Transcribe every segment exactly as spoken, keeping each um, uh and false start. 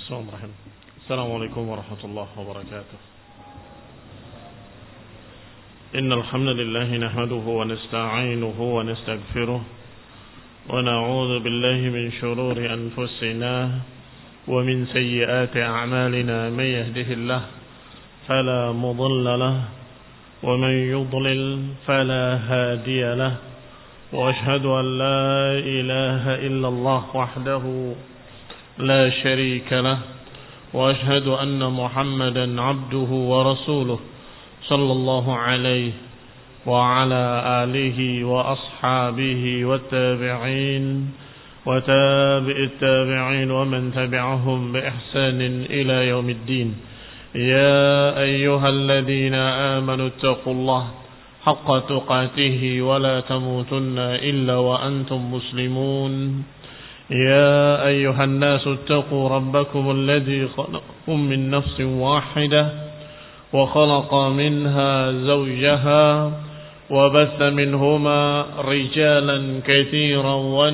Bismillahirrahmanirrahim. Assalamualaikum warahmatullahi wabarakatuh. Innal hamdalillah nahmaduhu wa nasta'inuhu wa nastaghfiruh wa na'udzu billahi min shururi anfusina wa min sayyiati a'malina may yahdihillah fala mudilla lahu wa man yudlil fala hadiya lahu wa ashhadu an la ilaha illallah wahdahu لا شريك له وأشهد أن محمدا عبده ورسوله صلى الله عليه وعلى آله وأصحابه والتابعين وتابع التابعين ومن تبعهم بإحسان إلى يوم الدين يا أيها الذين آمنوا اتقوا الله حق تقاته ولا تموتن إلا وأنتم مسلمون يا أيها الناس اتقوا ربكم الذي خلقكم من نفس واحدة وخلق منها زوجها وبث منهما رجالا كثيرا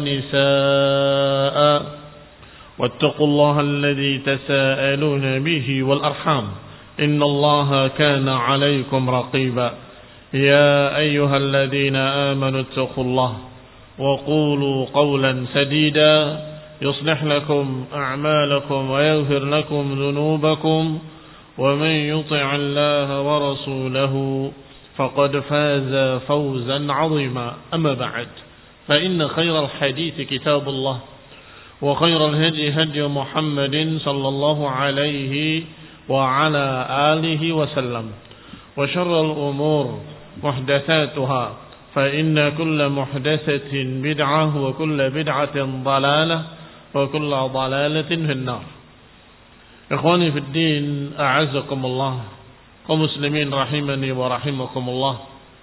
ونساء واتقوا الله الذي تساءلون به والأرحام إن الله كان عليكم رقيبا يا أيها الذين آمنوا اتقوا الله وقولوا قولا سديدا يصلح لكم أعمالكم ويغفر لكم ذنوبكم ومن يطع الله ورسوله فقد فاز فوزا عظيما أما بعد فإن خير الحديث كتاب الله وخير الهدي هدي محمد صلى الله عليه وعلى آله وسلم وشر الأمور محدثاتها فإن كل محدثة بدعة وكل بدعة ضلالة وكل ضلالة في النار. إخواني في الدين أعزكم الله ومسلمين رحمني ورحمكم الله.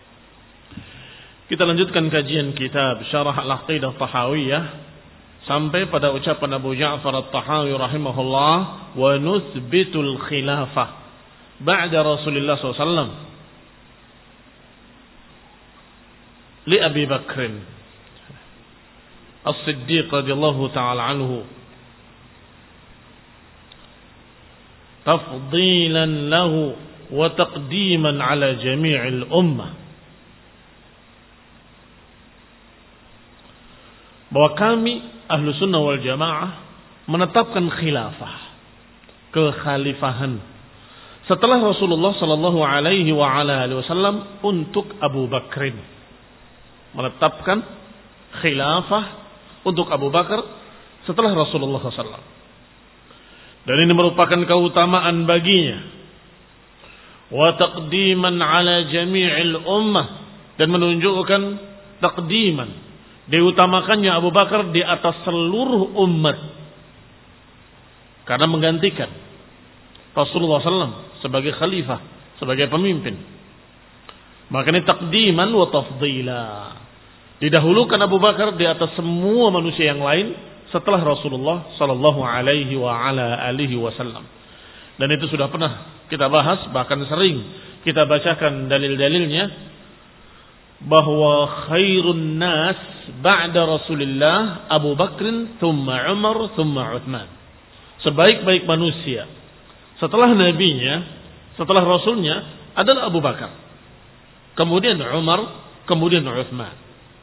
Kita lanjutkan kajian kitab Syarah Al-Aqidah Tahawiyah sampai pada ucapan Abu Ja'far At-Tahawi rahimahullah, wa nuthbitul khilafah ba'da Rasulullah sallallahu alaihi wasallam li Abi Bakr As-Siddiq radhiyallahu ta'ala anhu tafdilan lahu wa taqdiman ala jami'il ummah, bahwa kami ahlu sunnah wal jamaah menetapkan khilafah, kekhalifahan setelah Rasulullah sallallahu alaihi wa ala alihi wasallam untuk Abu Bakrin, menetapkan khilafah untuk Abu Bakar setelah Rasulullah sallallahu alaihi wasallam. Dan ini merupakan keutamaan baginya. Wa taqdiman ala jami'il ummah, dan menunjukkan taqdiman, diutamakannya Abu Bakar di atas seluruh umat, karena menggantikan Rasulullah sallallahu alaihi wasallam sebagai khalifah, sebagai pemimpin. Makanya taqdiman wa tafdila, didahulukan Abu Bakar di atas semua manusia yang lain setelah Rasulullah sallallahu alaihi wa ala alihi wasallam. Dan itu sudah pernah kita bahas, bahkan sering kita bacakan dalil-dalilnya, bahwa khairun nas ba'da Rasulillah Abu Bakr thumma Umar thumma Uthman. Sebaik-baik manusia setelah nabinya, setelah rasulnya adalah Abu Bakar, kemudian Umar, kemudian Uthman.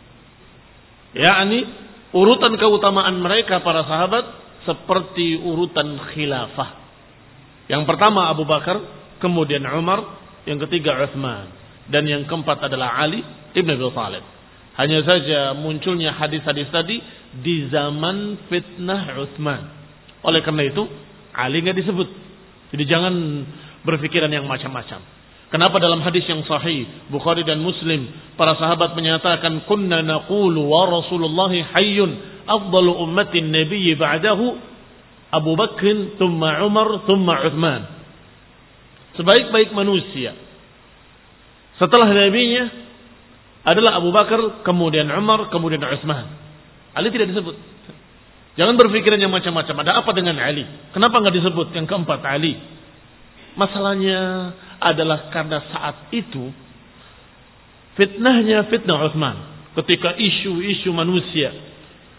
yakni urutan keutamaan mereka para sahabat seperti urutan khilafah. Yang pertama Abu Bakar, kemudian Umar, yang ketiga Uthman, dan yang keempat adalah Ali ibn Abi Thalib. Hanya saja munculnya hadis-hadis tadi di zaman fitnah Uthman. Oleh karena itu Ali nggak disebut. Jadi jangan berpikiran yang macam-macam. Kenapa dalam hadis yang sahih Bukhari dan Muslim para sahabat menyatakan kunna naqulu wa Rasulullah hayyun afdalu ummatin nabiyyi ba'dahu Abu Bakr thumma Umar thumma Uthman. Sebaik-baik manusia setelah nabinya adalah Abu Bakar, kemudian Umar, kemudian Uthman. Ali tidak disebut. Jangan berpikiran yang macam-macam. Ada apa dengan Ali? Kenapa enggak disebut yang keempat Ali? Masalahnya adalah karena saat itu fitnahnya fitnah Uthman. Ketika isu-isu manusia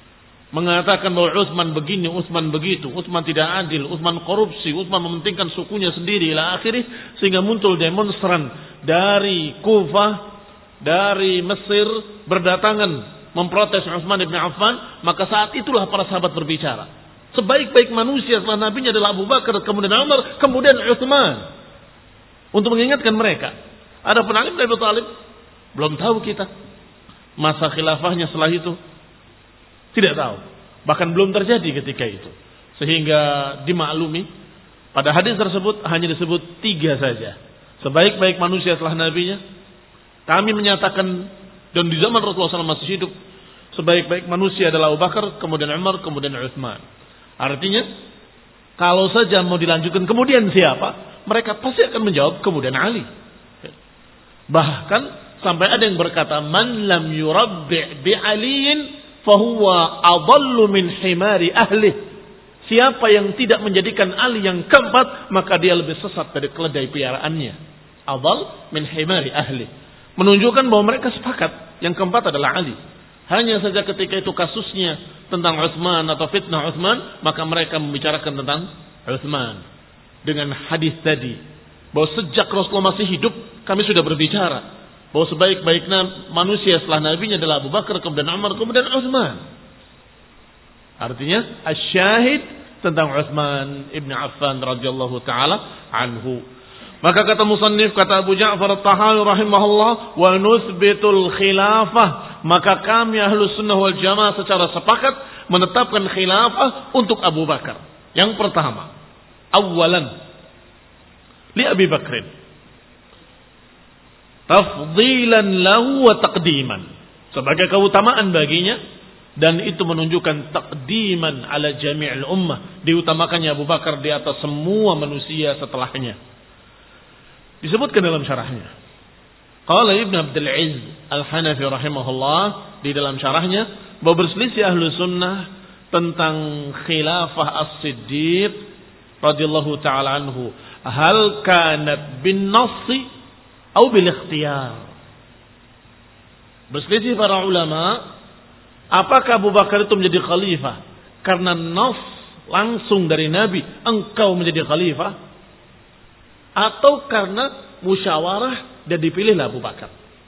mengatakan bahwa Utsman begini, Utsman begitu, Utsman tidak adil, Utsman korupsi, Utsman mementingkan sukunya sendiri ila akhirih, sehingga muncul demonstran dari Kufah, dari Mesir berdatangan memprotes Utsman bin Affan. Maka saat itulah para sahabat berbicara, sebaik-baik manusia setelah nabinya adalah Abu Bakar, kemudian Umar, kemudian Utsman, untuk mengingatkan mereka. Adapun Ali bin Abi Thalib, belum tahu kita masa khilafahnya setelah itu, tidak tahu. Bahkan belum terjadi ketika itu. Sehingga dimaklumi pada hadis tersebut hanya disebut tiga saja. Sebaik-baik manusia setelah nabinya, kami menyatakan, dan di zaman Rasulullah shallallahu alaihi wasallam masih hidup, sebaik-baik manusia adalah Abu Bakar, kemudian Umar, kemudian Utsman. Artinya, kalau saja mau dilanjutkan kemudian siapa, mereka pasti akan menjawab kemudian Ali. Bahkan sampai ada yang berkata, man lam yurabbi' bi aliin fahuwa adallu min himari ahli. Siapa yang tidak menjadikan Ali yang keempat, maka dia lebih sesat dari keledai piaraannya. Adall min himari ahli. Menunjukkan bahwa mereka sepakat yang keempat adalah Ali. Hanya saja ketika itu kasusnya tentang Utsman atau fitnah Utsman, maka mereka membicarakan tentang Utsman dengan hadis tadi, bahwa sejak Rasulullah masih hidup kami sudah berbicara bahwa sebaik-baik manusia setelah nabinya adalah Abu Bakar, kemudian Umar, kemudian Utsman. Artinya asyahid tentang Utsman ibn Affan radhiyallahu taala anhu. Maka kata musannif, kata Abu Ja'far At-Tahawi rahimahullah, wa nuthbitul khilafah, maka kami Ahlus Sunnah wal Jamaah secara sepakat menetapkan khilafah untuk Abu Bakar. Yang pertama, awalan li Abi Bakrin, tafdilan lahu wa taqdiman, sebagai keutamaan baginya, dan itu menunjukkan taqdiman ala jami'il ummah, diutamakannya Abu Bakar di atas semua manusia setelahnya. Disebutkan dalam syarahnya, qala Ibn Abdul Izz Al-Hanafi rahimahullah, di dalam syarahnya, bahwa berselisih ahlu sunnah tentang khilafah as-siddiq radhiyallahu ta'ala anhu, hal kanat bin nassi atau bil ikhtiyar. Berselisih para ulama, apakah Abu Bakar itu menjadi khalifah karena nas langsung dari Nabi, engkau menjadi khalifah, atau karena musyawarah dan dipilihlah Abu Bakar.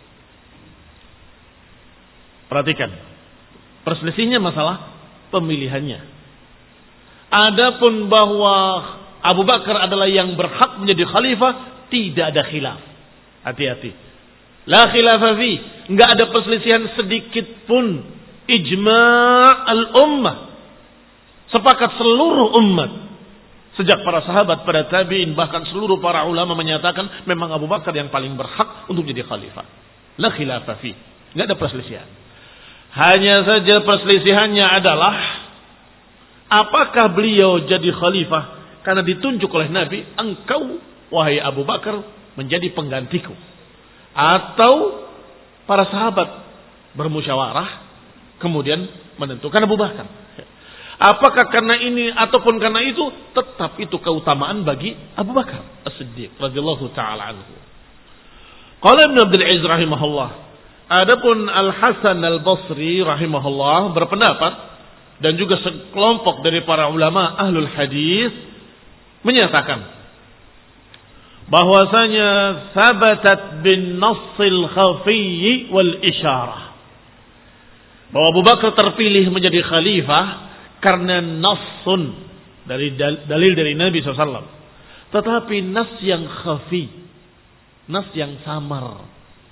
Perhatikan, perselisihnya masalah pemilihannya. Adapun bahwa Abu Bakar adalah yang berhak menjadi khalifah, tidak ada khilaf. Hati-hati. La khilafa fi, enggak ada perselisihan sedikit pun. Ijma' al-ummah, sepakat seluruh umat, sejak para sahabat, pada tabi'in, bahkan seluruh para ulama menyatakan memang Abu Bakar yang paling berhak untuk menjadi khalifah. La khilafa fi, enggak ada perselisihan. Hanya saja perselisihannya adalah apakah beliau jadi khalifah karena ditunjuk oleh Nabi, engkau wahai Abu Bakar menjadi penggantiku, atau para sahabat bermusyawarah kemudian menentukan Abu Bakar. Apakah karena ini ataupun karena itu, tetap itu keutamaan bagi Abu Bakar As-Siddiq radhiyallahu taala anhu. Qala Ibn Abdul Izz rahimahullah, adapun Al-Hasan Al-Basri rahimahullah berpendapat, dan juga sekelompok dari para ulama ahlul hadis menyatakan bahwasanya sabatat bin nassil khafiyyi wal isyarah, bahwa Abu Bakar terpilih menjadi khalifah karena nassun dari dalil dari Nabi shallallahu alaihi wasallam, tetapi nas yang khafi, nas yang samar,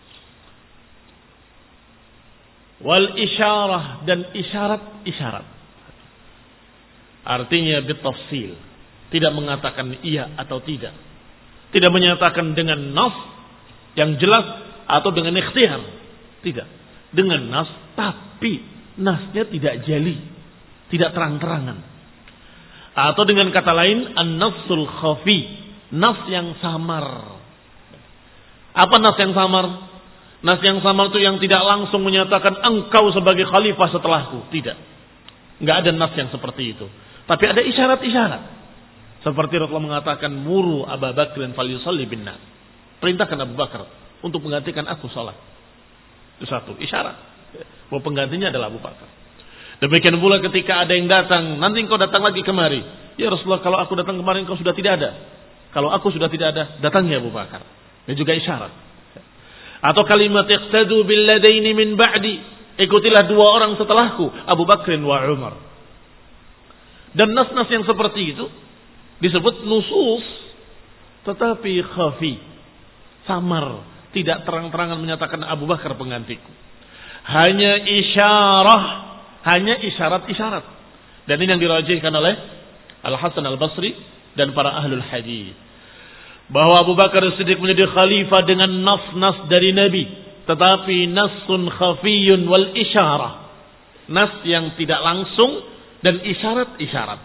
wal isyarah, dan isyarat-isyarat, artinya bitafsil, tidak mengatakan iya atau tidak, tidak menyatakan dengan nas yang jelas atau dengan ikhtiyar, tidak, dengan nas tapi nasnya tidak jali, tidak terang-terangan. Atau dengan kata lain, an-nassul khafi, nas yang samar. Apa nas yang samar? Nas yang samar itu yang tidak langsung menyatakan engkau sebagai khalifah setelahku, tidak. Enggak ada nas yang seperti itu. Tapi ada isyarat-isyarat. Seperti Rasulullah mengatakan, muru Abu Bakrin falyusalli bin nas, perintahkan Abu Bakar untuk menggantikan aku salat. Itu satu isyarat bahwa penggantinya adalah Abu Bakar. Demikian pula ketika ada yang datang, nanti engkau datang lagi kemari. Ya Rasulullah, kalau aku datang kemarin engkau sudah tidak ada. Kalau aku sudah tidak ada, datangnya Abu Bakar. Ini juga isyarat. Atau kalimat iqtadu billadaini min ba'di, ikutilah dua orang setelahku, Abu Bakrin wa Umar. Dan nas-nas yang seperti itu disebut nusus, tetapi khafi, samar, tidak terang-terangan menyatakan Abu Bakar penggantiku. Hanya isyarah, hanya isyarat-isyarat. Dan ini yang dirajihkan oleh Al-Hasan Al-Basri dan para ahlul hadis, bahwa Abu Bakar Siddiq menjadi khalifah dengan nas-nas dari Nabi, tetapi nasun khafiyun wal isyarah, nas yang tidak langsung dan isyarat-isyarat.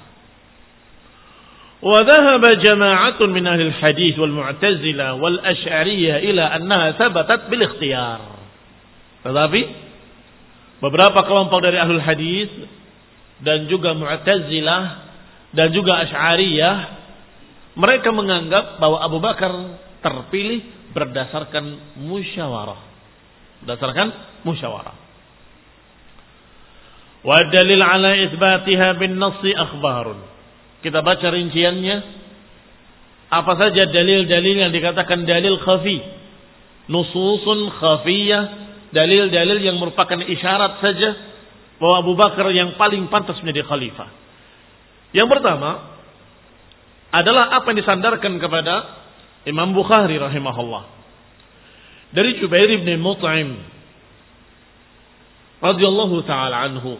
Wa dhahaba jama'atun min ahli al-hadis wal mu'tazilah wal asy'ariyah ila annaha thabatat bil ikhtiyar. Tetapi beberapa kelompok dari ahlul hadis dan juga mu'tazilah dan juga asy'ariyah, mereka menganggap bahwa Abu Bakar terpilih berdasarkan musyawarah. Berdasarkan musyawarah. Wa dalil ala itsbatiha bin nassi akhbarun. Kita baca rinciannya. Apa saja dalil-dalil yang dikatakan dalil khafi. Nususun khafiyah. Dalil-dalil yang merupakan isyarat saja bahwa Abu Bakar yang paling pantas menjadi khalifah. Yang pertama adalah apa yang disandarkan kepada Imam Bukhari rahimahullah. Dari Jubair bin Mut'im radhiyallahu ta'ala anhu.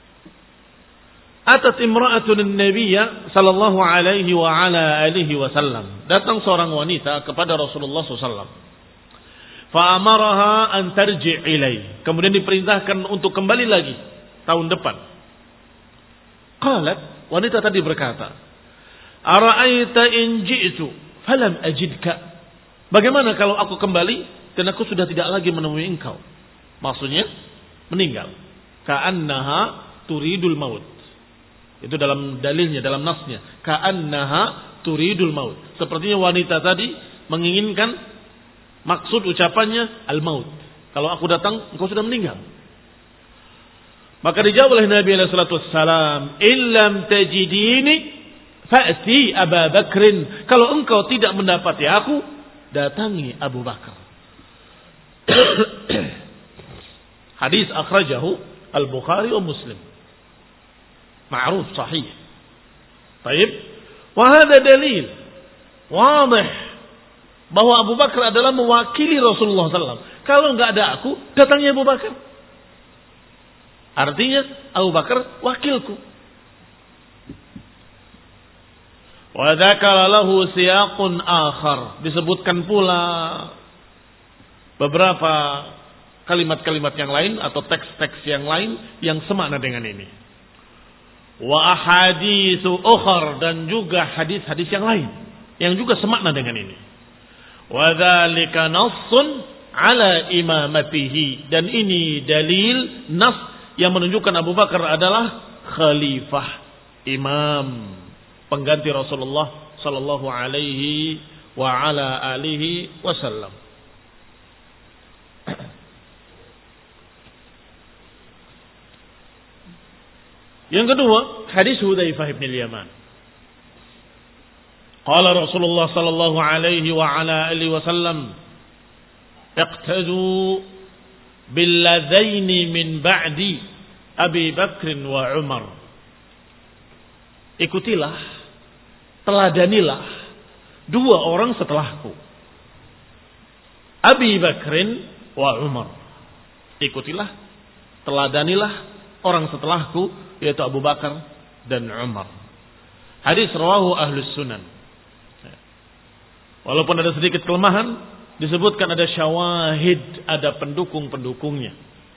Atat imra'atun an-nabiyya sallallahu alaihi wa ala alihi wasallam. Datang seorang wanita kepada Rasulullah sallallahu alaihi wasallam. Fa amaraha an tarji' ilai. Kemudian diperintahkan untuk kembali lagi tahun depan. Qalat, wanita tadi berkata, "Ara'aita in ji'tu falam ajidka?" Bagaimana kalau aku kembali dan aku sudah tidak lagi menemui engkau? Maksudnya meninggal. Ka'annaha turidul maut. Itu dalam dalilnya, dalam nasnya. Ka'annaha turidul maut. Sepertinya wanita tadi menginginkan, maksud ucapannya al-maut. Kalau aku datang, engkau sudah meninggal. Maka dijawab oleh Nabi alaihi salatu wassalam, "Illam tajidini fa'ti Abu Bakrin." Kalau engkau tidak mendapati aku, datangi Abu Bakar. Hadis akhrajahu Al-Bukhari wa Muslim. Ma'ruf sahih. Baik. Wa hadha dalil wadih bahwa Abu Bakar adalah mewakili Rasulullah sallallahu alaihi wasallam. Kalau enggak ada aku, datangi Abu Bakar. Artinya Abu Bakar wakilku. Wa dzakara lahu siyaqun akhar. Disebutkan pula beberapa kalimat-kalimat yang lain atau teks-teks yang lain yang semakna dengan ini. Wa ahaditsu ukhar, dan juga hadis-hadis yang lain yang juga semakna dengan ini. Wa dzalika nassun ala imamatihi, dan ini dalil nas yang menunjukkan Abu Bakar adalah khalifah, imam, pengganti Rasulullah sallallahu alaihi wa ala alihi wasallam. Yang kedua, hadis Hudzaifah bin Yaman. Qala Rasulullah sallallahu alaihi wa ala alihi wasallam, "Iqtadu bil ladaini min ba'di Abi Bakr wa Umar." Ikutilah, teladanilah dua orang setelahku, Abi Bakrin wa Umar. Ikutilah, teladanilah orang setelahku, yaitu Abu Bakar dan Umar. Hadis rawahu Ahlus Sunan. Walaupun ada sedikit kelemahan, disebutkan ada syawahid, ada pendukung-pendukungnya.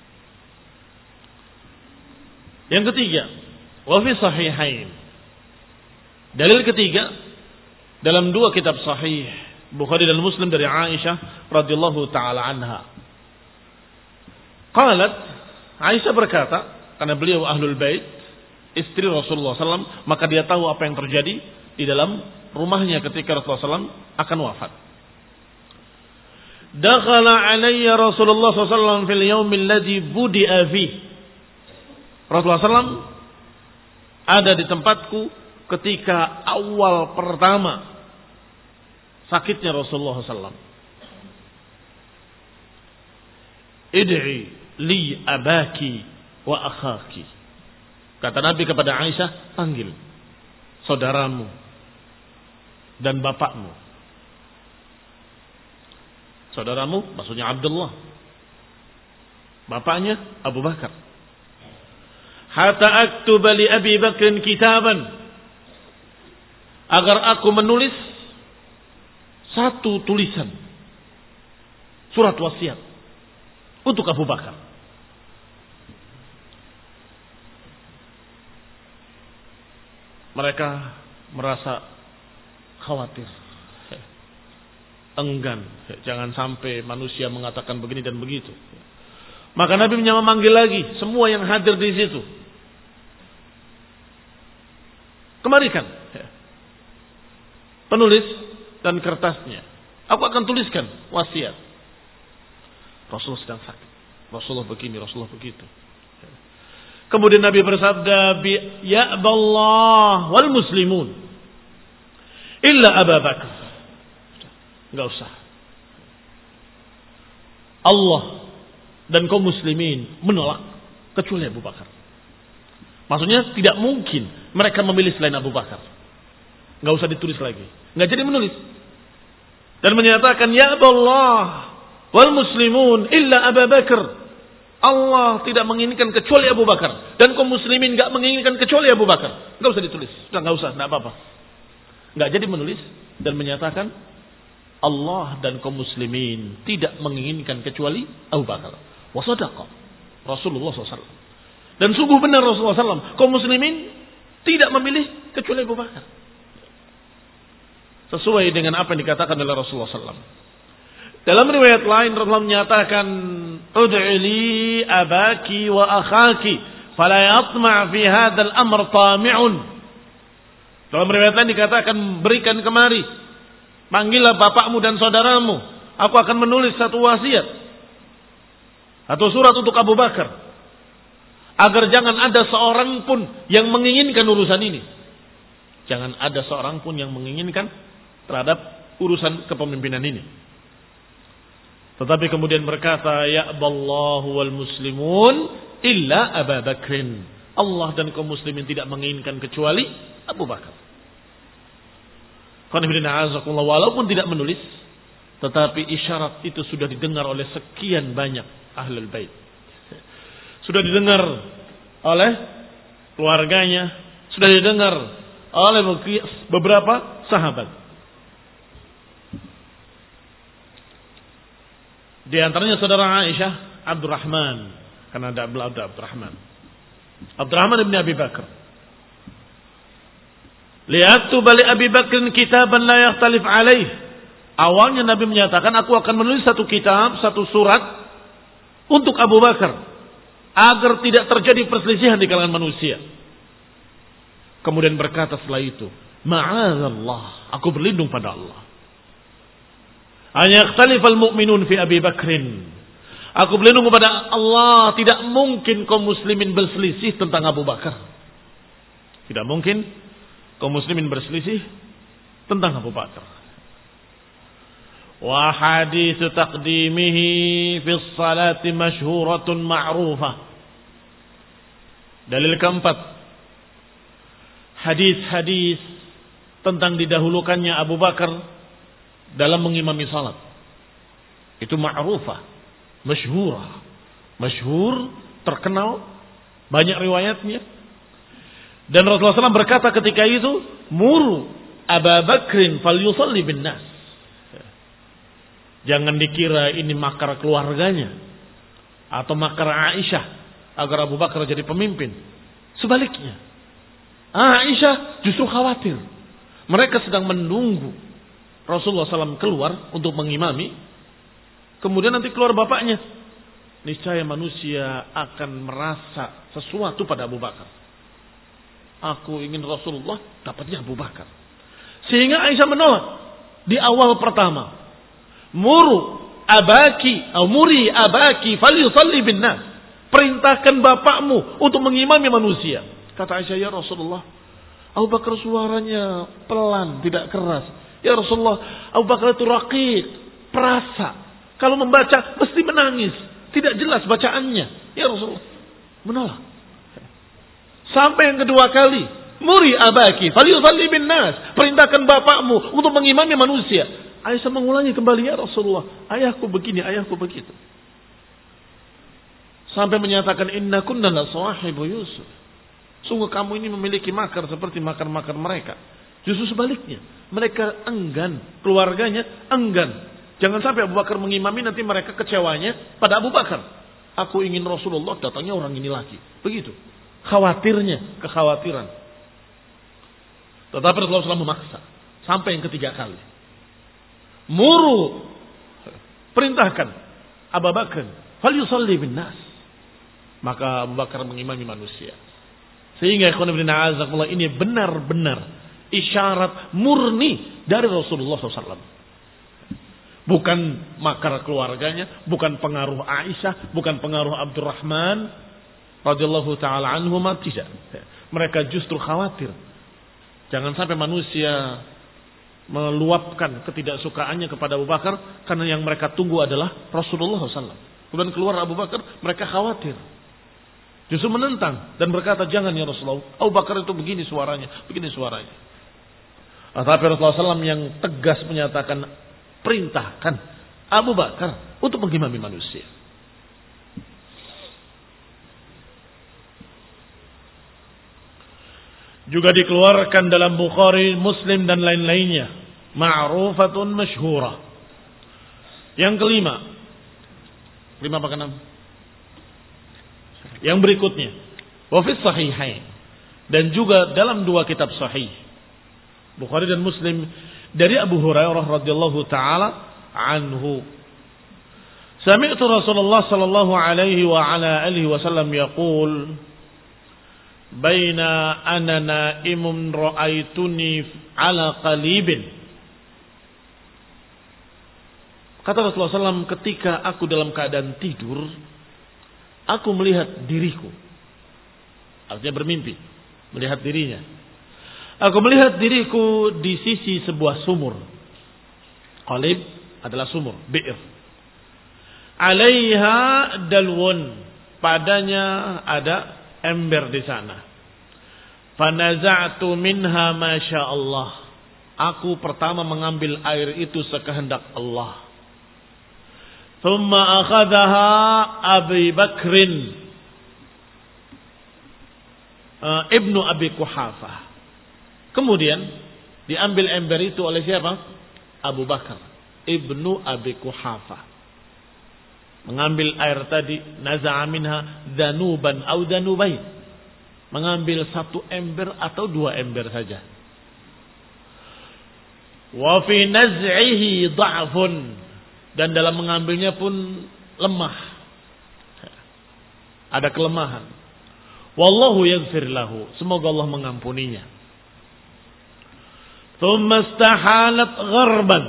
Yang ketiga, wa fi sahihain. Dalil ketiga dalam dua kitab sahih, Bukhari dan Muslim, dari Aisyah radhiyallahu taala anha. Qalat, Aisyah berkata, karena beliau ahlul bait, istri Rasulullah sallallahu alaihi wasallam, maka dia tahu apa yang terjadi di dalam rumahnya ketika Rasulullah sallallahu alaihi wasallam akan wafat. Dakhala alayya Rasulullah sallallahu alaihi wasallam fil yaumil ladzi budi'a fi. Rasulullah shallallahu alaihi wasallam ada di tempatku ketika awal pertama sakitnya Rasulullah shallallahu alaihi wasallam. Id'i li abaki wa akhaki. Kata Nabi kepada Aisyah, panggil saudaramu dan bapakmu. Saudaramu maksudnya Abdullah. Bapaknya Abu Bakar. Hatta aktuba li Abi Bakr kitaban. Agar aku menulis satu tulisan. Surat wasiat untuk Abu Bakar. Mereka merasa khawatir, enggan, jangan sampai manusia mengatakan begini dan begitu. Maka Nabi memanggil lagi semua yang hadir di situ. Kemarikan penulis dan kertasnya. Aku akan tuliskan wasiat. Rasulullah sedang sakit. Rasulullah begini, Rasulullah begitu. Kemudian Nabi bersabda, "Ya'ballah wal muslimun illa Abu Bakar." Enggak usah. Allah dan kaum muslimin menolak kecuali Abu Bakar. Maksudnya tidak mungkin mereka memilih selain Abu Bakar. Enggak usah ditulis lagi. Enggak jadi menulis. Dan menyatakan, "Ya'ballah wal muslimun illa Abu Bakar." Allah tidak menginginkan kecuali Abu Bakar. Dan kaum muslimin gak menginginkan kecuali Abu Bakar. Gak usah ditulis. Sudah gak usah, gak apa-apa. Gak jadi menulis dan menyatakan Allah dan kaum muslimin tidak menginginkan kecuali Abu Bakar. Wasadaqa Rasulullah shallallahu alaihi wasallam. Dan sungguh benar Rasulullah shallallahu alaihi wasallam. Kaum muslimin tidak memilih kecuali Abu Bakar. Sesuai dengan apa yang dikatakan oleh Rasulullah shallallahu alaihi wasallam. Dalam riwayat lain Rasulullah menyatakan, "Ud'i li abaki wa akhaki, fala yatma' fi hadzal amr tami'un." Dalam riwayat lain dikatakan, berikan kemari, panggillah bapakmu dan saudaramu, aku akan menulis satu wasiat atau surat untuk Abu Bakar, agar jangan ada seorang pun yang menginginkan urusan ini. Jangan ada seorang pun yang menginginkan terhadap urusan kepemimpinan ini. Tetapi kemudian berkata, "Ya'ballahu wal muslimun illa Abu Bakrin." Allah dan kaum muslimin tidak menginginkan kecuali Abu Bakar. Walaupun tidak menulis, tetapi isyarat itu sudah didengar oleh sekian banyak ahlul bait. Sudah didengar oleh keluarganya, sudah didengar oleh beberapa sahabat. Di antaranya saudara Aisyah, Abdurrahman, karena ada Abdurrahman. Abdurrahman bin Abi Bakar. Li'aktuba li Abi Bakr kitaban la yakhtalif alaih. Awalnya Nabi menyatakan, aku akan menulis satu kitab, satu surat untuk Abu Bakar, agar tidak terjadi perselisihan di kalangan manusia. Kemudian berkata setelah itu, "Ma'adzallah, aku berlindung pada Allah. Hanya yakhtalifal mu'minun fi Abi Bakrin." Aku berlindung kepada Allah, tidak mungkin kaum muslimin berselisih tentang Abu Bakar. Tidak mungkin kaum muslimin berselisih tentang Abu Bakar. Wa haditsu taqdimihi fi sholati masyhuratun ma'rufah. Dalil keempat, hadis-hadis tentang didahulukannya Abu Bakar dalam mengimami salat. Itu ma'rufah, masyhurah. Masyhur, terkenal, banyak riwayatnya. Dan Rasulullah shallallahu alaihi wasallam berkata ketika itu, "Muru Abu Bakrin falyusalli bin nas." Jangan dikira ini makar keluarganya atau makar Aisyah agar Abu Bakar jadi pemimpin. Sebaliknya, Aisyah justru khawatir. Mereka sedang menunggu Rasulullah shallallahu alaihi wasallam keluar untuk mengimami. Kemudian nanti keluar bapaknya. Niscaya manusia akan merasa sesuatu pada Abu Bakar. Aku ingin Rasulullah, dapatnya Abu Bakar. Sehingga Aisyah menolak di awal pertama. Muru abaki, atau muri abaki falyusalli bin nas. Perintahkan bapakmu untuk mengimami manusia. Kata Aisyah, ya Rasulullah, Abu Bakar suaranya pelan, tidak keras. Ya Rasulullah, Abu Bakar itu raqiq, perasa. Kalau membaca mesti menangis, tidak jelas bacaannya. Ya Rasulullah, menolak. Sampai yang kedua kali, muri abaki, falyusalli bin nas. Perintahkan bapakmu untuk mengimami manusia. Aisyah mengulangi kembali, ya Rasulullah, ayahku begini, ayahku begitu. Sampai menyatakan, inna kunna la sahibu Yusuf. Sungguh kamu ini memiliki makar seperti makar-makar mereka. Justru sebaliknya, mereka enggan, keluarganya enggan. Jangan sampai Abu Bakar mengimami, nanti mereka kecewanya pada Abu Bakar. Aku ingin Rasulullah, datangnya orang ini lagi. Begitu. Khawatirnya, kekhawatiran. Tetapi Rasulullah shallallahu alaihi wasallam memaksa. Sampai yang ketiga kali. Muru. Perintahkan Abu Bakar. Falyusalli bin nas. Maka Abu Bakar mengimami manusia. Sehingga ikhwan fillah azakumullah, ini benar-benar isyarat murni dari Rasulullah shallallahu alaihi wasallam. Bukan makar keluarganya, bukan pengaruh Aisyah, bukan pengaruh Abdurrahman radhiyallahu taala anhuma, tidak. Mereka justru khawatir jangan sampai manusia meluapkan ketidaksukaannya kepada Abu Bakar, karena yang mereka tunggu adalah Rasulullah shallallahu alaihi wasallam. Kemudian keluar Abu Bakar, mereka khawatir. Justru menentang dan berkata, jangan ya Rasulullah, Abu Bakar itu begini suaranya, begini suaranya. Tetapi Rasulullah shallallahu alaihi wasallam yang tegas menyatakan, perintahkan Abu Bakar untuk mengimami manusia. Juga dikeluarkan dalam Bukhari, Muslim dan lain-lainnya, ma'rufatun masyhurah. Yang kelima, lima apa keenam? Yang berikutnya, wa fi sahihain, dan juga dalam dua kitab sahih, Bukhari dan Muslim, dari Abu Hurairah radhiyallahu taala anhu. Sami'tu Rasulullah sallallahu alaihi wa ala alihi wasallam yaqul, baina ana na'imun ra'aituni ala qalibin. Kata Rasulullah sallallahu alaihi wasallam, ketika aku dalam keadaan tidur, aku melihat diriku. Artinya bermimpi, melihat dirinya. Aku melihat diriku di sisi sebuah sumur. Qalib adalah sumur, bi'r. Alaiha dalwun, padanya ada ember di sana. Fanaza'tu minha masya Allah. Aku pertama mengambil air itu sekehendak Allah. Thumma akhadaha Abi Bakrin uh, Ibnu Abi Quhafah. Kemudian diambil ember itu oleh siapa? Abu Bakar Ibnu Abi Quhafah. Mengambil air tadi, naza'a minha danuban au danubain. Mengambil satu ember atau dua ember saja. Wa fi naz'ihi dha'fun, dan dalam mengambilnya pun lemah. Ada kelemahan. Wallahu yaghfir lahu, semoga Allah mengampuninya. Thumma istahalat gharban.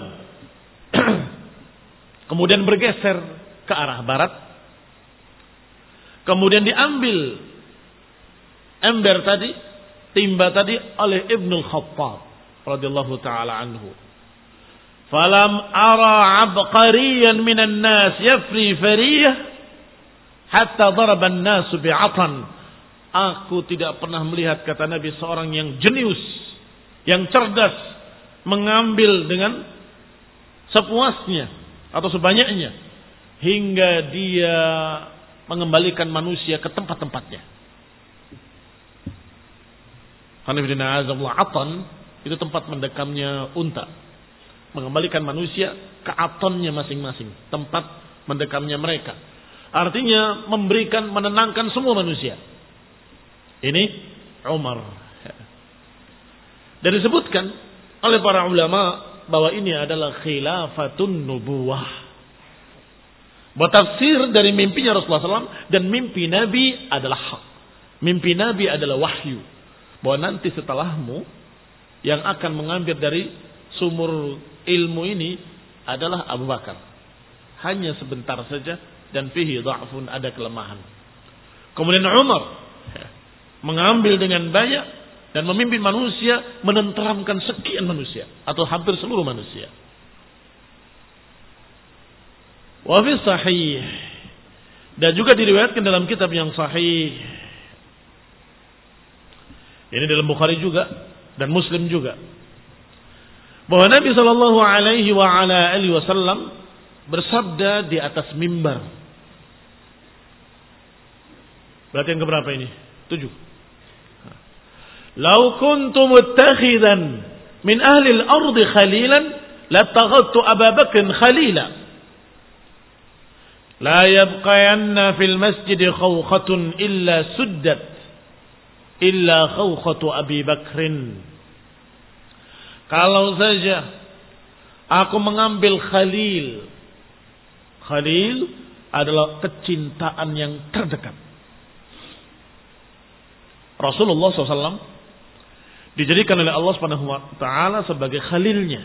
Kemudian bergeser ke arah barat. Kemudian diambil ember tadi, timba tadi oleh Ibnu Khattab radhiyallahu taala anhu. Falam ara abqariyan minan nas yafri fariyah hatta daraba an-nas bi'atan. Aku tidak pernah melihat, kata Nabi, seorang yang jenius, yang cerdas, mengambil dengan sepuasnya atau sebanyaknya hingga dia mengembalikan manusia ke tempat-tempatnya. Atan itu tempat mendekamnya unta, mengembalikan manusia ke atonnya masing-masing, tempat mendekamnya mereka. Artinya memberikan, menenangkan semua manusia. Ini Umar. Dan disebutkan oleh para ulama bahwa ini adalah khilafatun nubuwah. Bertafsir dari mimpinya Rasulullah shallallahu alaihi wasallam, dan mimpi Nabi adalah hak. Mimpi Nabi adalah wahyu. Bahwa nanti setelahmu yang akan mengambil dari sumur ilmu ini adalah Abu Bakar. Hanya sebentar saja, dan fihi dha'fun, ada kelemahan. Kemudian Umar mengambil dengan banyak dan memimpin manusia, menenteramkan sekian manusia atau hampir seluruh manusia. Wa fi sahih, dan juga diriwayatkan dalam kitab yang sahih. Ini dalam Bukhari juga dan Muslim juga, bahwa Nabi sallallahu alaihi wa ala alihi wasallam bersabda di atas mimbar. Berarti yang keberapa ini? Tujuh. Lau kuntu muttakhidan min ahli al-ardi khalilan lataghadtu Abu Bakr khalila. La yabqayanna fil masjid khawkhatun illa suddat illa khawkhatu Abi Bakrin. Kalau saja aku mengambil khalil. Khalil adalah kecintaan yang terdekat. Rasulullah shallallahu alaihi wasallam dijadikan oleh Allah Subhanahu wa taala sebagai khalilnya,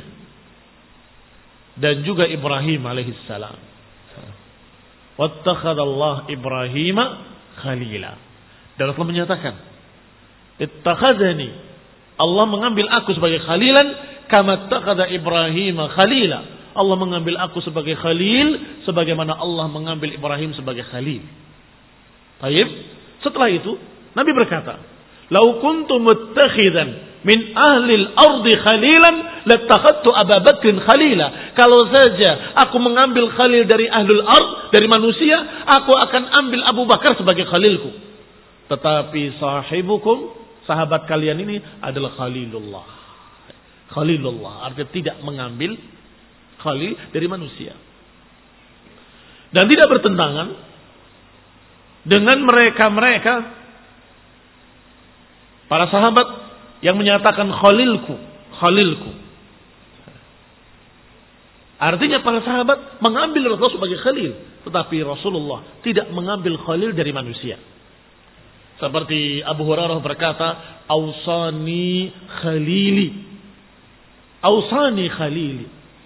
dan juga Ibrahim alaihissalam. Wattakhadallah Ibrahim khalila. Dan Allah menyatakan, ittakhadani, Allah mengambil aku sebagai khalilan kama ittakhadha Ibrahim khalila. Allah mengambil aku sebagai khalil sebagaimana Allah mengambil Ibrahim sebagai khalil. Baik, setelah itu Nabi berkata, "Lau kuntu muttakhidan min ahli al-ardi khalilan latakhadtu Abu Bakr khalila." Kalau saja aku mengambil khalil dari ahlul ard, dari manusia, aku akan ambil Abu Bakar sebagai khalilku. Tetapi sahibukum, sahabat kalian ini adalah khalilullah. Khalilullah artinya tidak mengambil khalil dari manusia. Dan tidak bertentangan dengan mereka-mereka para sahabat yang menyatakan khalilku, khalilku. Artinya para sahabat mengambil Rasul sebagai khalil, tetapi Rasulullah tidak mengambil khalil dari manusia. Seperti Abu Hurairah berkata, "Ausani khalili." Ausani khalili.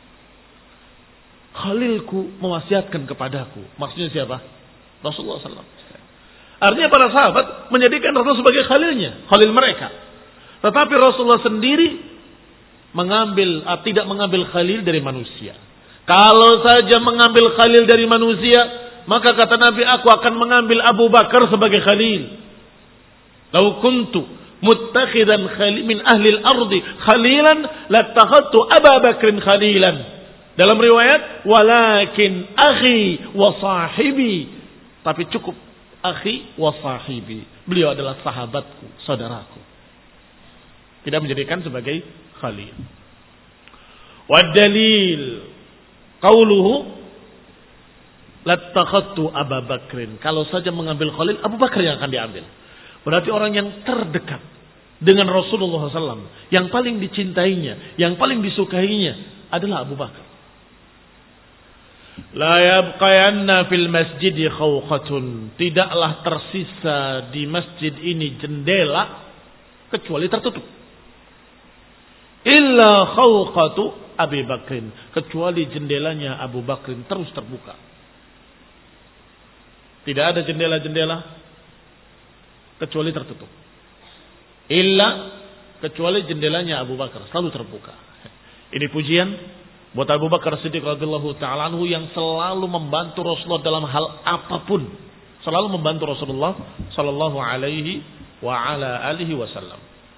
Khalilku mewasiatkan kepadaku. Maksudnya siapa? Rasulullah sallallahu alaihi wasallam. Artinya para sahabat menjadikan Rasul sebagai khalilnya, khalil mereka. Tetapi Rasulullah sendiri mengambil, tidak mengambil khalil dari manusia. Kalau saja mengambil khalil dari manusia, maka kata Nabi, aku akan mengambil Abu Bakar sebagai khalil. Lau kuntu muttakhidan khalil min ahli al-ardi khalilan latakhadtu Abu Bakrin khalilan. Dalam riwayat, walakin akhi wa sahibi. Tapi cukup akhi wa sahibi. Beliau adalah sahabatku, saudaraku. Tidak menjadikan sebagai khalil. Wa dalil qauluhu latakhadtu Abu Bakrin. Kalau saja mengambil khalil, Abu Bakar yang akan diambil. Berarti orang yang terdekat dengan Rasulullah shallallahu alaihi wasallam, yang paling dicintainya, yang paling disukainya adalah Abu Bakar. La yabqayanna fil masjid khawkhatun. Tidaklah tersisa di masjid ini jendela kecuali tertutup. Illa khawkhatu Abi Bakrin. Kecuali jendelanya Abu Bakrin terus terbuka. Tidak ada jendela-jendela kecuali tertutup. Illa kecuali jendelanya Abu Bakar selalu terbuka. Ini pujian buat Abu Bakar Siddiq radhiyallahu ta'ala anhu yang selalu membantu Rasulullah dalam hal apapun. Selalu membantu Rasulullah sallallahu alaihi wa ala alihi wasallam.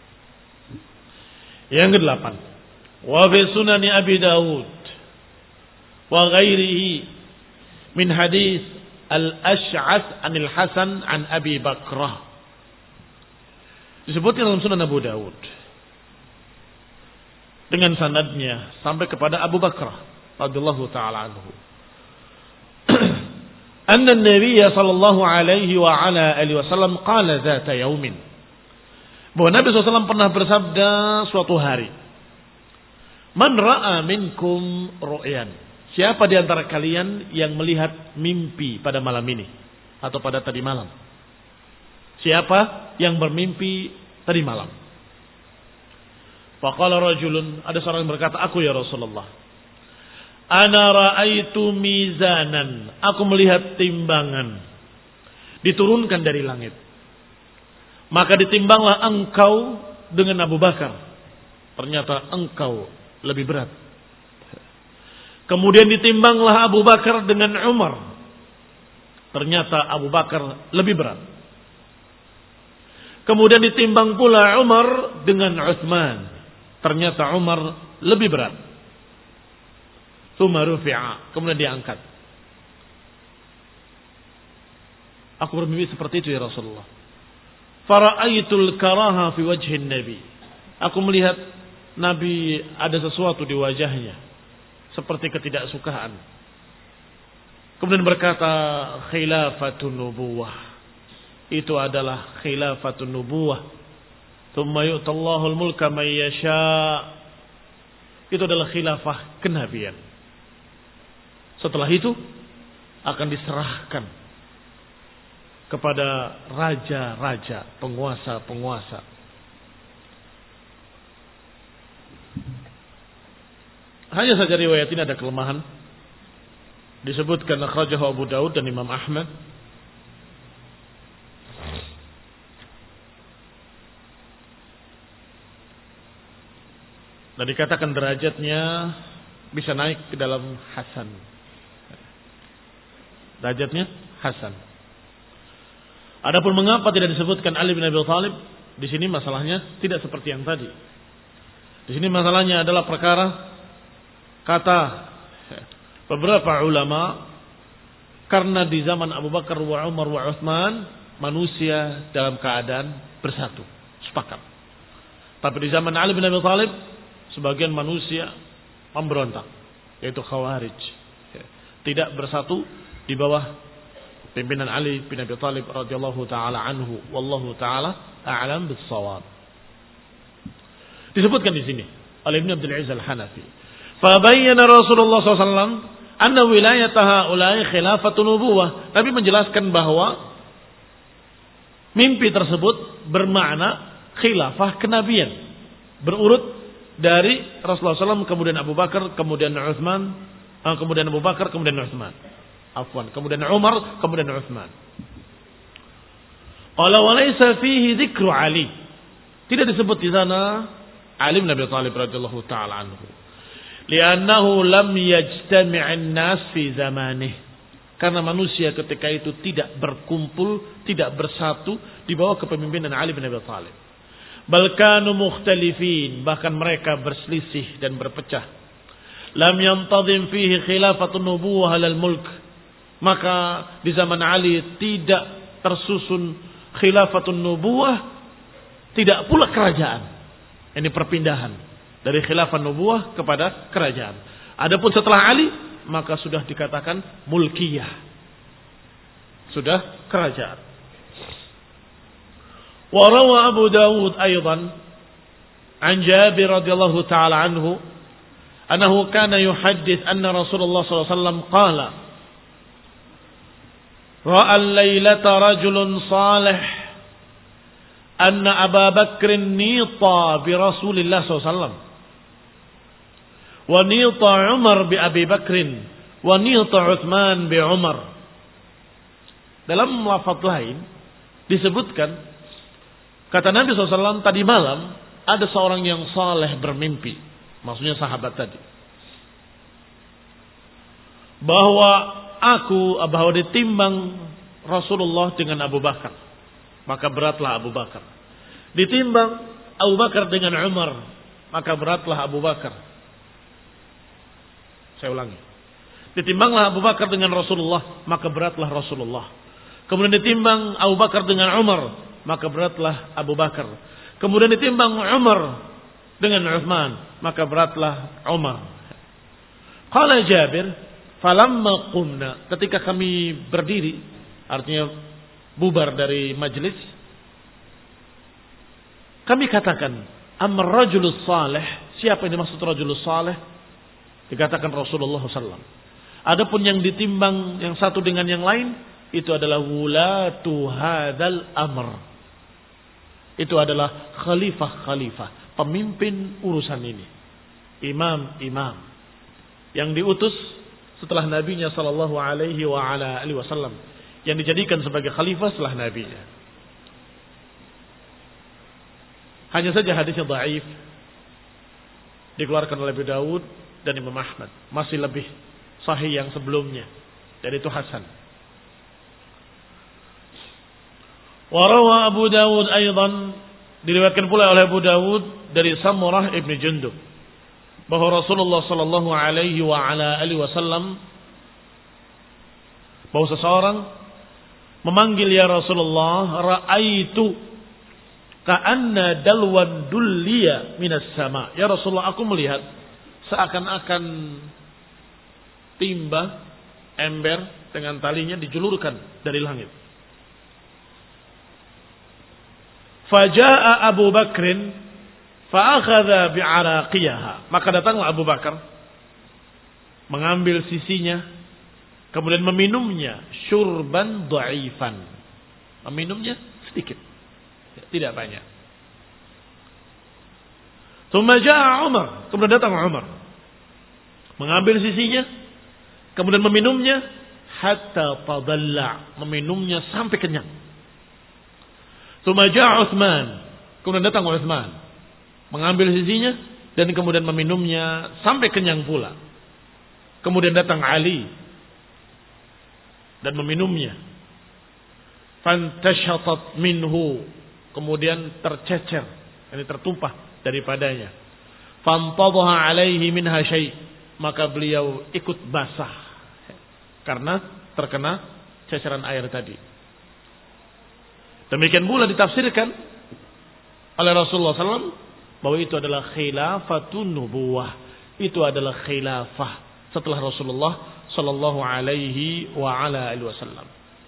Yang kedelapan, wa fi sunani Abi Dawud wa ghairihi min hadis Al-Ash'ath anil Hasan an Abi Bakrah. Disebutkan dalam Sunan Abu Dawud dengan sanadnya sampai kepada Abu Bakrah radhiyallahu taala anhu. Anna an-nabiy sallallahu alaihi wa ala alihi wasallam qala dzata yaumin. Bahwa Nabi sallallahu alaihi wasallam pernah bersabda suatu hari. Man ra'a minkum ru'yan. Siapa di antara kalian yang melihat mimpi pada malam ini atau pada tadi malam? Siapa yang bermimpi tadi malam? Faqala rajulun, ada seorang yang berkata, aku ya Rasulullah. Ana ra'aitu mizanan, aku melihat timbangan. diturunkan dari langit. Maka ditimbanglah engkau dengan Abu Bakar. Ternyata engkau lebih berat. Kemudian ditimbanglah Abu Bakar dengan Umar. Ternyata Abu Bakar lebih berat. Kemudian ditimbang pula Umar dengan Utsman. Ternyata Umar lebih berat. Tsumma rufi'a, kemudian diangkat. Aku bermimpi seperti itu ya Rasulullah. Fara'aitul karaha fi wajhin Nabi. Aku melihat Nabi ada sesuatu di wajahnya seperti ketidaksukaan. Kemudian berkata, khilafatun nubuwah. Itu adalah khilafatun nubuwah. Tsumma yu'tallahul mulka man yasha. Itu adalah khilafah kenabian. Setelah itu akan diserahkan kepada raja-raja, penguasa-penguasa. Hanya saja riwayat ini ada kelemahan. Disebutkan akhrajahu Abu Daud dan Imam Ahmad. Dan dikatakan derajatnya bisa naik ke dalam hasan. Derajatnya hasan. Adapun mengapa tidak disebutkan Ali bin Abi Thalib, di sini masalahnya tidak seperti yang tadi. Di sini masalahnya adalah perkara kata beberapa ulama, karena di zaman Abu Bakar wa Umar wa Utsman manusia dalam keadaan bersatu, sepakat. Tapi di zaman Ali bin Abi Thalib sebagian manusia memberontak, yaitu Khawarij. Tidak bersatu di bawah pimpinan Ali bin Abi Thalib radhiyallahu taala anhu, wallahu taala a'lam bis-shawab. Disebutkan di sini oleh Ibnu Abdul Aziz Al-Hanafi, fa bayyana Rasulullah sallallahu alaihi wasallam anna wilayata haula'i khilafatun nubuwah. Tapi menjelaskan bahwa mimpi tersebut bermakna khilafah kenabian, berurut dari Rasulullah sallallahu alaihi wasallam, kemudian Abu Bakar, kemudian Utsman, kemudian Abu Bakar, kemudian Utsman. Afwan, kemudian Umar, kemudian Utsman. Qala wa laysa fihi dzikru Ali. Tidak disebut di sana Ali bin Abi Thalib radhiyallahu taala anhu. Li'annahu lam yajtami'an nas fi zamanih. Karena manusia ketika itu tidak berkumpul, tidak bersatu di bawah kepemimpinan Ali bin Abi Thalib. Bal kanu mukhtalifin, bahkan mereka berselisih dan berpecah. Lam yantazim fihi khilafatun nubuwah alal mulk. Maka di zaman Ali tidak tersusun khilafatun nubuwah, tidak pula kerajaan. Ini perpindahan dari khilafah nubuwah kepada kerajaan. Adapun setelah Ali, maka sudah dikatakan mulkiyah, sudah kerajaan. Wa rawa Abu Dawud aidan an Jabir radhiyallahu taala anhu annahu kana yuhaddits anna Rasulullah sallallahu alaihi wasallam qala ra'a al-lailata rajulun salih anna Abu Bakr nita bi Rasulillah sallallahu alaihi wasallam wa nita Umar bi Abi Bakr wa nita Utsman bi Umar. Dalam lafaz lain disebutkan, kata Nabi sallallahu alaihi wasallam, tadi malam ada seorang yang saleh bermimpi, maksudnya sahabat tadi, bahwa aku bahwa ditimbang Rasulullah dengan Abu Bakar, maka beratlah Abu Bakar. Ditimbang Abu Bakar dengan Umar, maka beratlah Abu Bakar. Saya ulangi. Ditimbanglah Abu Bakar dengan Rasulullah, maka beratlah Rasulullah. Kemudian ditimbang Abu Bakar dengan Umar, maka beratlah Abu Bakar. Kemudian ditimbang Umar dengan Utsman, maka beratlah Umar. Qala Jabir, falamma qumna, ketika kami berdiri, artinya bubar dari majelis, kami katakan, amr rajulus salih, siapa yang dimaksud rajulus salih? Dikatakan Rasulullah sallallahu alaihi wasallam. Adapun yang ditimbang yang satu dengan yang lain, itu adalah wulatu hadzal amr. Itu adalah khalifah-khalifah, pemimpin urusan ini. Imam-imam yang diutus setelah nabinya sallallahu alaihi wa ala alihi wasallam, yang dijadikan sebagai khalifah setelah nabinya. Hanya saja hadisnya dhaif, dikeluarkan oleh Abu Dawud dan Imam Ahmad, masih lebih sahih yang sebelumnya, jadi itu hasan. Wa rawa Abu Dawud aidan, diriwayatkan pula oleh Abu Dawud dari Samurah ibn Jundub bahwa Rasulullah sallallahu alaihi wa ala alihi wasallam, bahwa seseorang memanggil, ya Rasulullah, ra'aitu ka'anna dalwan dulliya minas sama. Ya Rasulullah, aku melihat seakan-akan timba ember dengan talinya dijulurkan dari langit. Faja'a Abu Bakrin fa'akhadha bi'araqiyaha. Maka datanglah Abu Bakar, mengambil sisinya, kemudian meminumnya syurban dha'ifan. Meminumnya sedikit, tidak banyak. Tsumma ja'a Umar, kemudian datang Umar, mengambil sisinya, kemudian meminumnya hatta tadalla, meminumnya sampai kenyang. Tsumma ja'a Utsman, kemudian datang Utsman, mengambil sisinya dan kemudian meminumnya sampai kenyang pula. Kemudian datang Ali dan meminumnya. Fantashatat minhu, kemudian tercecer, ini tertumpah daripadanya. Fantadha alaihi minha syai', maka beliau ikut basah karena terkena ceceran air tadi. Demikian pula ditafsirkan oleh Rasulullah sallallahu alaihi wasallam bahwa itu adalah khilafatun nubuwah, itu adalah khilafah setelah Rasulullah sallallahu alaihi wa ala alihi wasallam.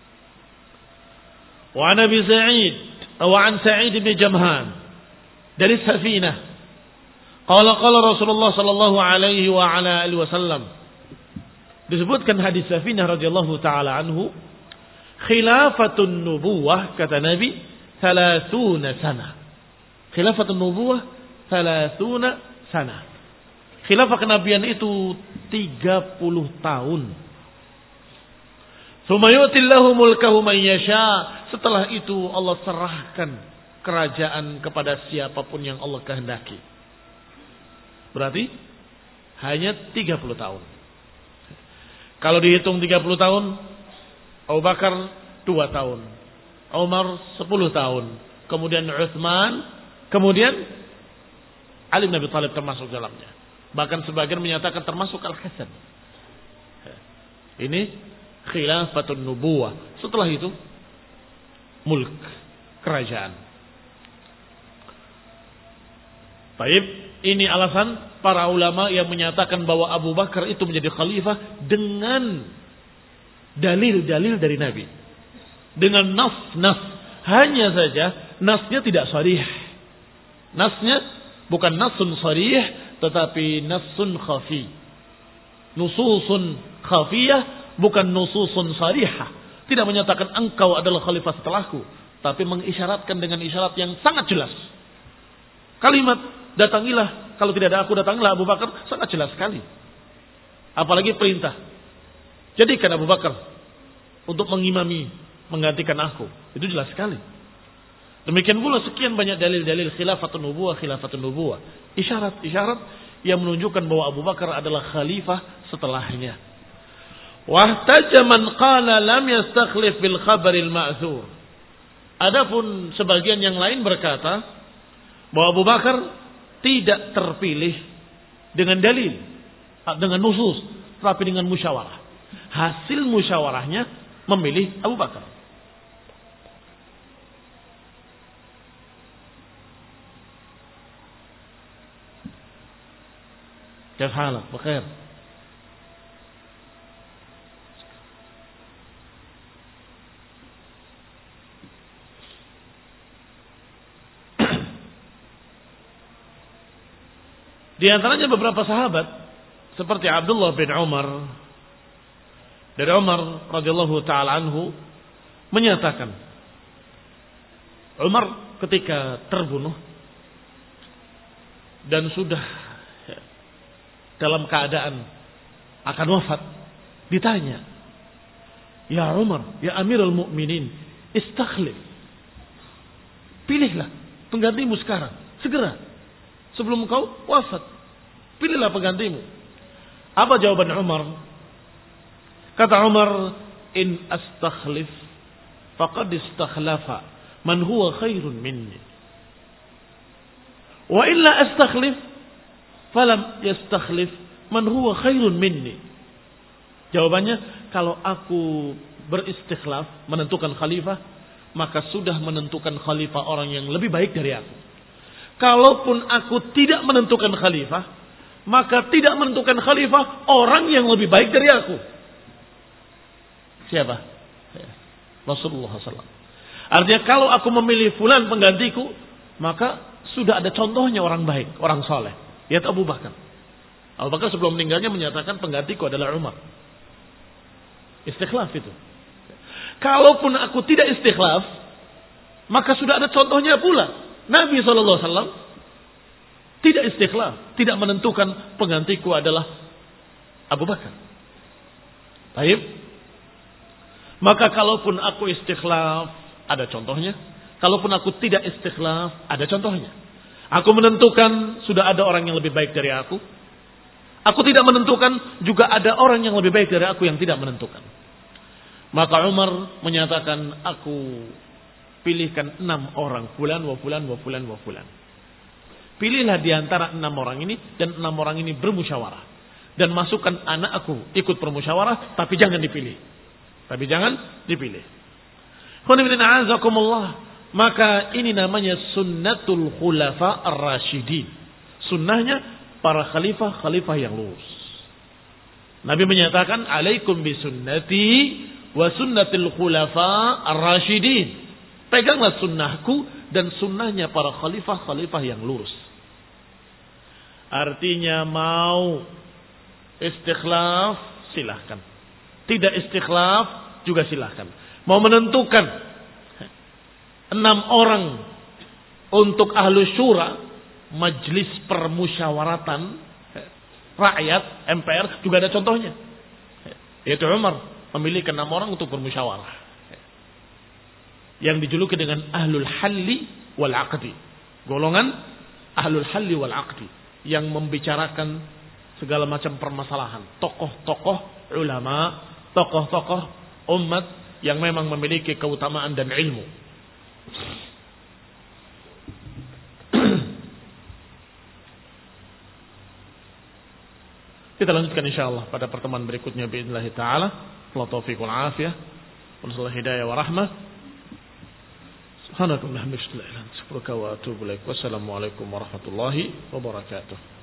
Wa an Abi Sa'id wa an Sa'id bin Jamhan dari Safinah, qala qala Rasulullah sallallahu alaihi wa ala alihi wasallam, disebutkan hadis Safinah radhiyallahu taala anhu, khilafatun nubuwah, kata Nabi, thalathuna sana. Khilafatun nubuwah thalathuna sana. Khilafah kenabian itu tiga puluh tahun. Tsumma yu'tillahu mulkahu man yasha. Setelah itu Allah serahkan kerajaan kepada siapapun yang Allah kehendaki. Berarti hanya tiga puluh tahun. Kalau dihitung tiga puluh tahun, Abu Bakar dua tahun, Umar sepuluh tahun, kemudian Utsman, kemudian Ali bin Abi Thalib termasuk dalamnya. Bahkan sebagian menyatakan termasuk Al-Hasan. Ini khilafatun nubuwah. Setelah itu mulk, kerajaan. Baik, ini alasan para ulama yang menyatakan bahwa Abu Bakar itu menjadi khalifah dengan dalil-dalil dari Nabi, dengan nas-nas. Hanya saja nasnya tidak sharih. Nasnya bukan nasun sharih, tetapi nasun khafi. Nususun khafiyah, bukan nususun sharihah. Tidak menyatakan engkau adalah khalifah setelahku, tapi mengisyaratkan dengan isyarat yang sangat jelas. Kalimat datangilah, kalau tidak ada aku datangilah Abu Bakar, sangat jelas sekali. Apalagi perintah, jadikan Abu Bakar untuk mengimami, menggantikan aku. Itu jelas sekali. Demikian pula sekian banyak dalil-dalil khilafatun nubuwah, khilafatun nubuwah. Isyarat-isyarat yang menunjukkan bahwa Abu Bakar adalah khalifah setelahnya. Wahtaja man qala lam yastakhlif bil khabaril ma'thur. Adapun sebagian yang lain berkata bahwa Abu Bakar tidak terpilih dengan dalil, dengan nusus, tapi dengan musyawarah. Hasil musyawarahnya memilih Abu Bakar. Kaifa halak? Bikhair. Di antaranya beberapa sahabat seperti Abdullah bin Umar, dari Umar radhiyallahu taala anhu menyatakan, Umar ketika terbunuh dan sudah dalam keadaan akan wafat, ditanya, Ya Umar, ya Amirul Mukminin, istakhlif. Pilihlah penggantimu sekarang, segera. Sebelum kau wafat. Pilihlah penggantimu. Apa jawaban Umar? Kata Umar, in astakhlif faqad istakhlafa man huwa khairun minni. Wa illa astakhlif falam yastakhlif man huwa khairun minni. Jawabannya, kalau aku beristikhlaf, menentukan khalifah, maka sudah menentukan khalifah orang yang lebih baik dari aku. Kalaupun aku tidak menentukan khalifah, maka tidak menentukan khalifah orang yang lebih baik dari aku. Siapa? Rasulullah shallallahu alaihi wasallam. Artinya kalau aku memilih fulan penggantiku, maka sudah ada contohnya orang baik, orang soleh. Lihat Abu Bakar. Abu Bakar sebelum meninggalnya menyatakan penggantiku adalah Umar. Istikhlaf itu. Kalaupun aku tidak istikhlaf, maka sudah ada contohnya pula. Nabi shallallahu alaihi wasallam tidak istikhlaf, tidak menentukan penggantiku adalah Abu Bakar. Baik. Maka kalaupun aku istikhlaf, ada contohnya. Kalaupun aku tidak istikhlaf, ada contohnya. Aku menentukan, sudah ada orang yang lebih baik dari aku. Aku tidak menentukan, juga ada orang yang lebih baik dari aku yang tidak menentukan. Maka Umar menyatakan, aku pilihkan enam orang, fulan wa fulan wa fulan wa fulan. Pilihlah di antara enam orang ini, dan enam orang ini bermusyawarah. Dan masukkan anak aku ikut bermusyawarah, tapi jangan dipilih. Tapi jangan dipilih. Maka ini namanya sunnatul khulafa ar-rasyidin. Sunnahnya para khalifah-khalifah yang lurus. Nabi menyatakan, alaikum bisunnati wa sunnatil khulafa ar-rasyidin. Peganglah sunnahku dan sunnahnya para khalifah-khalifah yang lurus. Artinya mau istikhlaf, silahkan. Tidak istikhlaf, juga silahkan. Mau menentukan enam orang untuk ahlu syura, majlis permusyawaratan rakyat, M P R, juga ada contohnya. Yaitu Umar memilih enam orang untuk bermusyawarah, yang dijuluki dengan ahlul halli wal aqdi. Golongan ahlul halli wal aqdi, yang membicarakan segala macam permasalahan. Tokoh-tokoh ulama, tokoh-tokoh umat yang memang memiliki keutamaan dan ilmu. Kita lanjutkan insyaallah pada pertemuan berikutnya biidznillah taala. Wa taufiq wal afiyah. Wa hidayah wa rahmah. Subhanakallahumma wa bihamdika, asyhadu an la ilaha illa anta, astaghfiruka wa atubu ilaik. Wassalamu alaikum warahmatullahi wabarakatuh.